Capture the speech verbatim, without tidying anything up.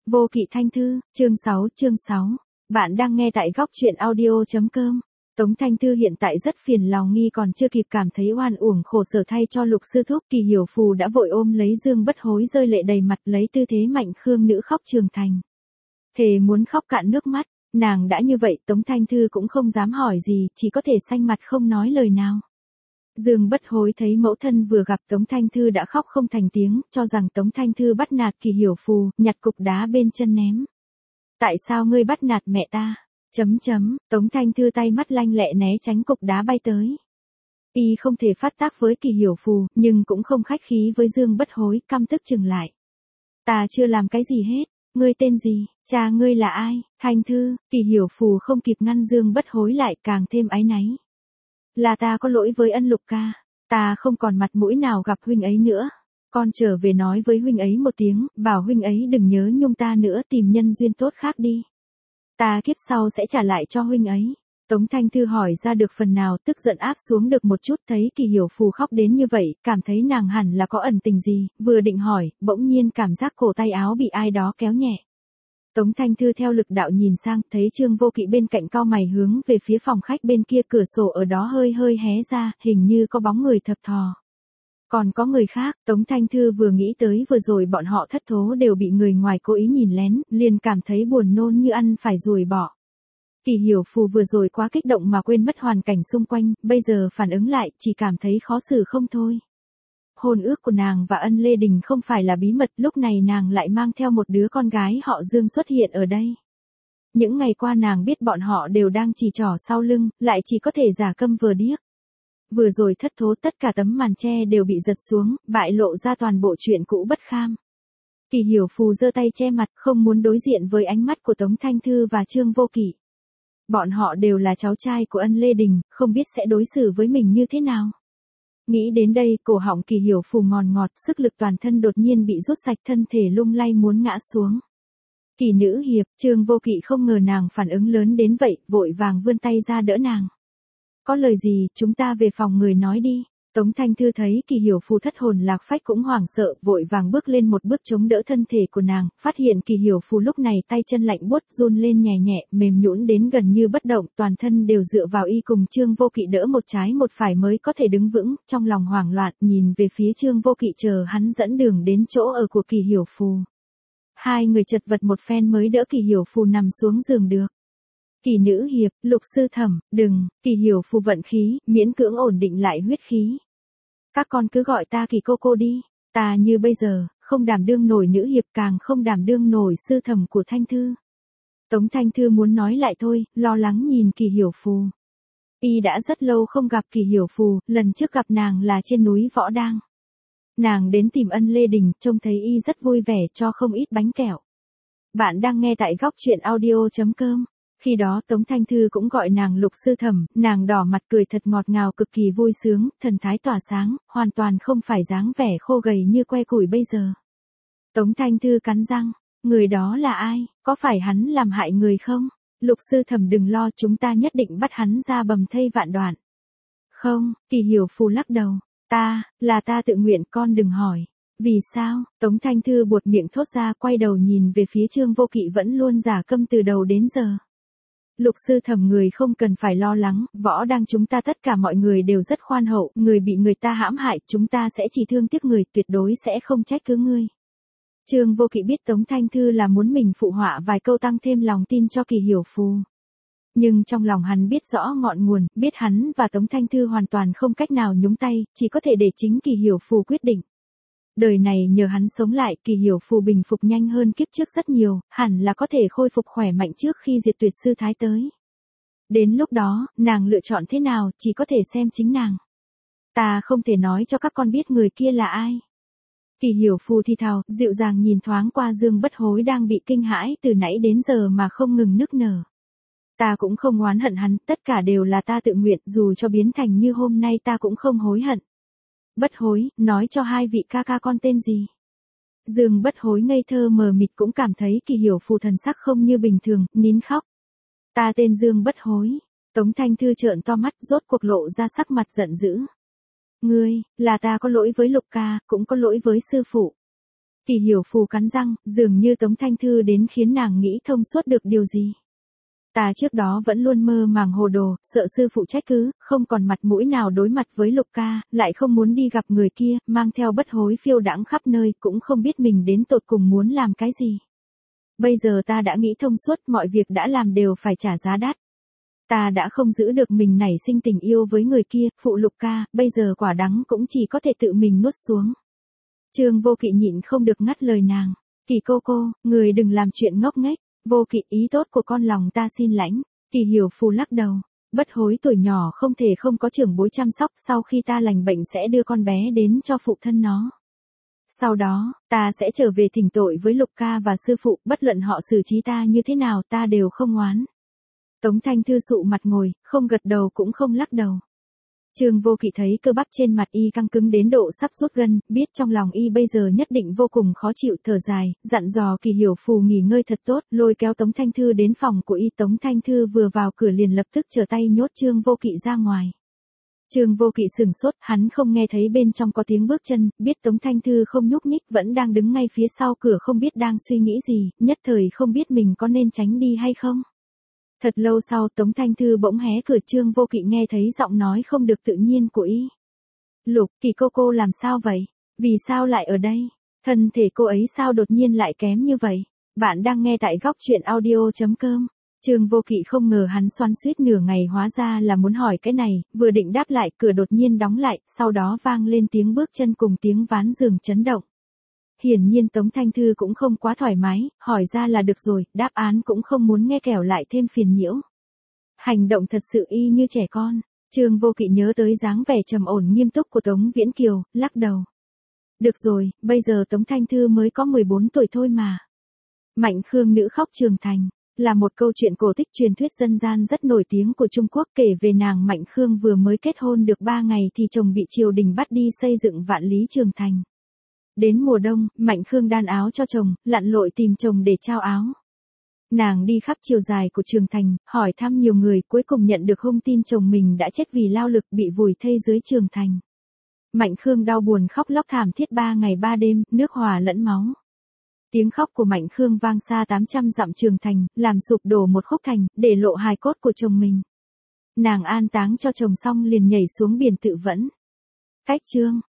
Vô Kỵ Thanh Thư, chương sáu, chương sáu. Bạn đang nghe tại góc truyện audio.com. Tống Thanh Thư hiện tại rất phiền lòng nghi còn chưa kịp cảm thấy oan uổng khổ sở thay cho Lục sư thúc, Kỳ Hiểu Phù đã vội ôm lấy Dương Bất Hối rơi lệ đầy mặt lấy tư thế mạnh khương nữ khóc trường thành. Thề muốn khóc cạn nước mắt, nàng đã như vậy Tống Thanh Thư cũng không dám hỏi gì, chỉ có thể xanh mặt không nói lời nào. Dương Bất Hối thấy mẫu thân vừa gặp Tống Thanh Thư đã khóc không thành tiếng, cho rằng Tống Thanh Thư bắt nạt Kỳ Hiểu Phù, nhặt cục đá bên chân ném. Tại sao ngươi bắt nạt mẹ ta? Chấm chấm, Tống Thanh Thư tay mắt lanh lẹ né tránh cục đá bay tới. Y không thể phát tác với Kỳ Hiểu Phù, nhưng cũng không khách khí với Dương Bất Hối, căm tức chừng lại. Ta chưa làm cái gì hết, ngươi tên gì, cha ngươi là ai? Thanh Thư, Kỳ Hiểu Phù không kịp ngăn Dương Bất Hối lại càng thêm áy náy. Là ta có lỗi với Ân Lục ca, ta không còn mặt mũi nào gặp huynh ấy nữa. Con trở về nói với huynh ấy một tiếng, bảo huynh ấy đừng nhớ nhung ta nữa, tìm nhân duyên tốt khác đi. Ta kiếp sau sẽ trả lại cho huynh ấy. Tống Thanh Thư hỏi ra được phần nào, tức giận áp xuống được một chút, thấy Kỳ Hiểu Phù khóc đến như vậy, cảm thấy nàng hẳn là có ẩn tình gì, vừa định hỏi, bỗng nhiên cảm giác cổ tay áo bị ai đó kéo nhẹ. Tống Thanh Thư theo lực đạo nhìn sang, thấy Trương Vô Kỵ bên cạnh cau mày hướng về phía phòng khách bên kia, cửa sổ ở đó hơi hơi hé ra, hình như có bóng người thập thò. Còn có người khác, Tống Thanh Thư vừa nghĩ tới vừa rồi bọn họ thất thố đều bị người ngoài cố ý nhìn lén, liền cảm thấy buồn nôn như ăn phải ruồi bọ. Kỳ Hiểu Phù vừa rồi quá kích động mà quên mất hoàn cảnh xung quanh, bây giờ phản ứng lại, chỉ cảm thấy khó xử không thôi. Hôn ước của nàng và Ân Lê Đình không phải là bí mật, lúc này nàng lại mang theo một đứa con gái họ Dương xuất hiện ở đây. Những ngày qua nàng biết bọn họ đều đang chỉ trỏ sau lưng, lại chỉ có thể giả câm vờ điếc. Vừa rồi thất thố tất cả tấm màn che đều bị giật xuống, bại lộ ra toàn bộ chuyện cũ bất kham. Kỳ Hiểu Phù giơ tay che mặt, không muốn đối diện với ánh mắt của Tống Thanh Thư và Trương Vô Kỵ. Bọn họ đều là cháu trai của Ân Lê Đình, không biết sẽ đối xử với mình như thế nào. Nghĩ đến đây, cổ họng Kỳ Hiểu Phù ngòn ngọt, sức lực toàn thân đột nhiên bị rút sạch, thân thể lung lay muốn ngã xuống. Kỳ nữ hiệp, Trương Vô Kỵ không ngờ nàng phản ứng lớn đến vậy, vội vàng vươn tay ra đỡ nàng. Có lời gì, chúng ta về phòng người nói đi. Tống Thanh Thư thấy Kỳ Hiểu Phù thất hồn lạc phách cũng hoảng sợ, vội vàng bước lên một bước chống đỡ thân thể của nàng, phát hiện Kỳ Hiểu Phù lúc này tay chân lạnh buốt, run lên nhẹ nhẹ, mềm nhũn đến gần như bất động, toàn thân đều dựa vào y cùng Trương Vô Kỵ đỡ một trái một phải mới có thể đứng vững, trong lòng hoảng loạn, nhìn về phía Trương Vô Kỵ chờ hắn dẫn đường đến chỗ ở của Kỳ Hiểu Phù. Hai người chật vật một phen mới đỡ Kỳ Hiểu Phù nằm xuống giường được. Kỳ nữ hiệp, Lục sư thẩm, đừng, Kỳ Hiểu Phù vận khí, miễn cưỡng ổn định lại huyết khí. Các con cứ gọi ta Kỳ cô cô đi, ta như bây giờ, không đảm đương nổi nữ hiệp, càng không đảm đương nổi sư thẩm của Thanh Thư. Tống Thanh Thư muốn nói lại thôi, lo lắng nhìn Kỳ Hiểu Phù. Y đã rất lâu không gặp Kỳ Hiểu Phù, lần trước gặp nàng là trên núi Võ Đang. Nàng đến tìm Ân Lê Đình, trông thấy y rất vui vẻ, cho không ít bánh kẹo. Bạn đang nghe tại góc truyện audio.com. Khi đó Tống Thanh Thư cũng gọi nàng Lục sư thẩm, nàng đỏ mặt cười thật ngọt ngào, cực kỳ vui sướng, thần thái tỏa sáng, hoàn toàn không phải dáng vẻ khô gầy như que củi bây giờ. Tống Thanh Thư cắn răng, người đó là ai, có phải hắn làm hại người không? Lục sư thẩm đừng lo, chúng ta nhất định bắt hắn ra bầm thây vạn đoạn. Không, Kỳ Hiểu Phù lắc đầu, ta, là ta tự nguyện, con đừng hỏi. Vì sao? Tống Thanh Thư buột miệng thốt ra, quay đầu nhìn về phía Trương Vô Kỵ vẫn luôn giả câm từ đầu đến giờ. Lục sư thẩm, người không cần phải lo lắng, Võ Đang chúng ta tất cả mọi người đều rất khoan hậu, người bị người ta hãm hại, chúng ta sẽ chỉ thương tiếc người, tuyệt đối sẽ không trách cứ ngươi. Trương Vô Kỵ biết Tống Thanh Thư là muốn mình phụ họa vài câu tăng thêm lòng tin cho Kỳ Hiểu Phù. Nhưng trong lòng hắn biết rõ ngọn nguồn, biết hắn và Tống Thanh Thư hoàn toàn không cách nào nhúng tay, chỉ có thể để chính Kỳ Hiểu Phù quyết định. Đời này nhờ hắn sống lại, Kỳ Hiểu Phù bình phục nhanh hơn kiếp trước rất nhiều, hẳn là có thể khôi phục khỏe mạnh trước khi diệt tuyệt sư thái tới. Đến lúc đó, nàng lựa chọn thế nào, chỉ có thể xem chính nàng. Ta không thể nói cho các con biết người kia là ai. Kỳ Hiểu Phù thì thào, dịu dàng nhìn thoáng qua Dương Bất Hối đang bị kinh hãi từ nãy đến giờ mà không ngừng nức nở. Ta cũng không oán hận hắn, tất cả đều là ta tự nguyện, dù cho biến thành như hôm nay ta cũng không hối hận. Bất Hối, nói cho hai vị ca ca con tên gì? Dương Bất Hối ngây thơ mờ mịt cũng cảm thấy Kỳ Hiểu Phù thần sắc không như bình thường, nín khóc. Ta tên Dương Bất Hối. Tống Thanh Thư trợn to mắt, rốt cuộc lộ ra sắc mặt giận dữ. Ngươi, là ta có lỗi với Lục ca, cũng có lỗi với sư phụ. Kỳ Hiểu Phù cắn răng, dường như Tống Thanh Thư đến khiến nàng nghĩ thông suốt được điều gì. Ta trước đó vẫn luôn mơ màng hồ đồ, sợ sư phụ trách cứ, không còn mặt mũi nào đối mặt với Lục ca, lại không muốn đi gặp người kia, mang theo bất hối phiêu đãng khắp nơi, cũng không biết mình đến tột cùng muốn làm cái gì. Bây giờ ta đã nghĩ thông suốt, mọi việc đã làm đều phải trả giá đắt. Ta đã không giữ được mình nảy sinh tình yêu với người kia, phụ Lục ca, bây giờ quả đắng cũng chỉ có thể tự mình nuốt xuống. Trương Vô Kỵ nhịn không được ngắt lời nàng. Kỳ cô cô, người đừng làm chuyện ngốc nghếch. Vô Kỵ, ý tốt của con lòng ta xin lãnh. Kỳ Hiểu Phù lắc đầu. Bất hối tuổi nhỏ không thể không có trưởng bối chăm sóc, sau khi ta lành bệnh sẽ đưa con bé đến cho phụ thân nó. Sau đó, ta sẽ trở về thỉnh tội với Lục ca và sư phụ, bất luận họ xử trí ta như thế nào ta đều không oán. Tống Thanh Thư sụ mặt ngồi, không gật đầu cũng không lắc đầu. Trương Vô Kỵ thấy cơ bắp trên mặt y căng cứng đến độ sắp rút gân, biết trong lòng y bây giờ nhất định vô cùng khó chịu, thở dài, dặn dò Kỳ Hiểu Phù nghỉ ngơi thật tốt, lôi kéo Tống Thanh Thư đến phòng của y. Tống Thanh Thư vừa vào cửa liền lập tức trở tay nhốt Trương Vô Kỵ ra ngoài. Trương Vô Kỵ sừng sốt, hắn không nghe thấy bên trong có tiếng bước chân, biết Tống Thanh Thư không nhúc nhích vẫn đang đứng ngay phía sau cửa, không biết đang suy nghĩ gì, nhất thời không biết mình có nên tránh đi hay không. Thật lâu sau Tống Thanh Thư bỗng hé cửa. Trương Vô Kỵ nghe thấy giọng nói không được tự nhiên của y. Lục, Kỳ cô cô làm sao vậy? Vì sao lại ở đây? Thân thể cô ấy sao đột nhiên lại kém như vậy? Bạn đang nghe tại góc truyện audio chấm com. Trương Vô Kỵ không ngờ hắn xoắn xuýt nửa ngày hóa ra là muốn hỏi cái này, vừa định đáp lại cửa đột nhiên đóng lại, sau đó vang lên tiếng bước chân cùng tiếng ván giường chấn động. Hiển nhiên Tống Thanh Thư cũng không quá thoải mái, hỏi ra là được rồi, đáp án cũng không muốn nghe kẻo lại thêm phiền nhiễu. Hành động thật sự y như trẻ con. Trương Vô Kỵ nhớ tới dáng vẻ trầm ổn nghiêm túc của Tống Viễn Kiều, lắc đầu. Được rồi, bây giờ Tống Thanh Thư mới có mười bốn tuổi thôi mà. Mạnh Khương nữ khóc trưởng thành, là một câu chuyện cổ tích truyền thuyết dân gian rất nổi tiếng của Trung Quốc, kể về nàng Mạnh Khương vừa mới kết hôn được ba ngày thì chồng bị triều đình bắt đi xây dựng Vạn Lý Trường Thành. Đến mùa đông, Mạnh Khương đan áo cho chồng, lặn lội tìm chồng để trao áo. Nàng đi khắp chiều dài của Trường Thành, hỏi thăm nhiều người, cuối cùng nhận được thông tin chồng mình đã chết vì lao lực, bị vùi thây dưới Trường Thành. Mạnh Khương đau buồn khóc lóc thảm thiết ba ngày ba đêm, nước hòa lẫn máu. Tiếng khóc của Mạnh Khương vang xa tám trăm dặm Trường Thành, làm sụp đổ một khúc thành, để lộ hài cốt của chồng mình. Nàng an táng cho chồng xong liền nhảy xuống biển tự vẫn. Cách chương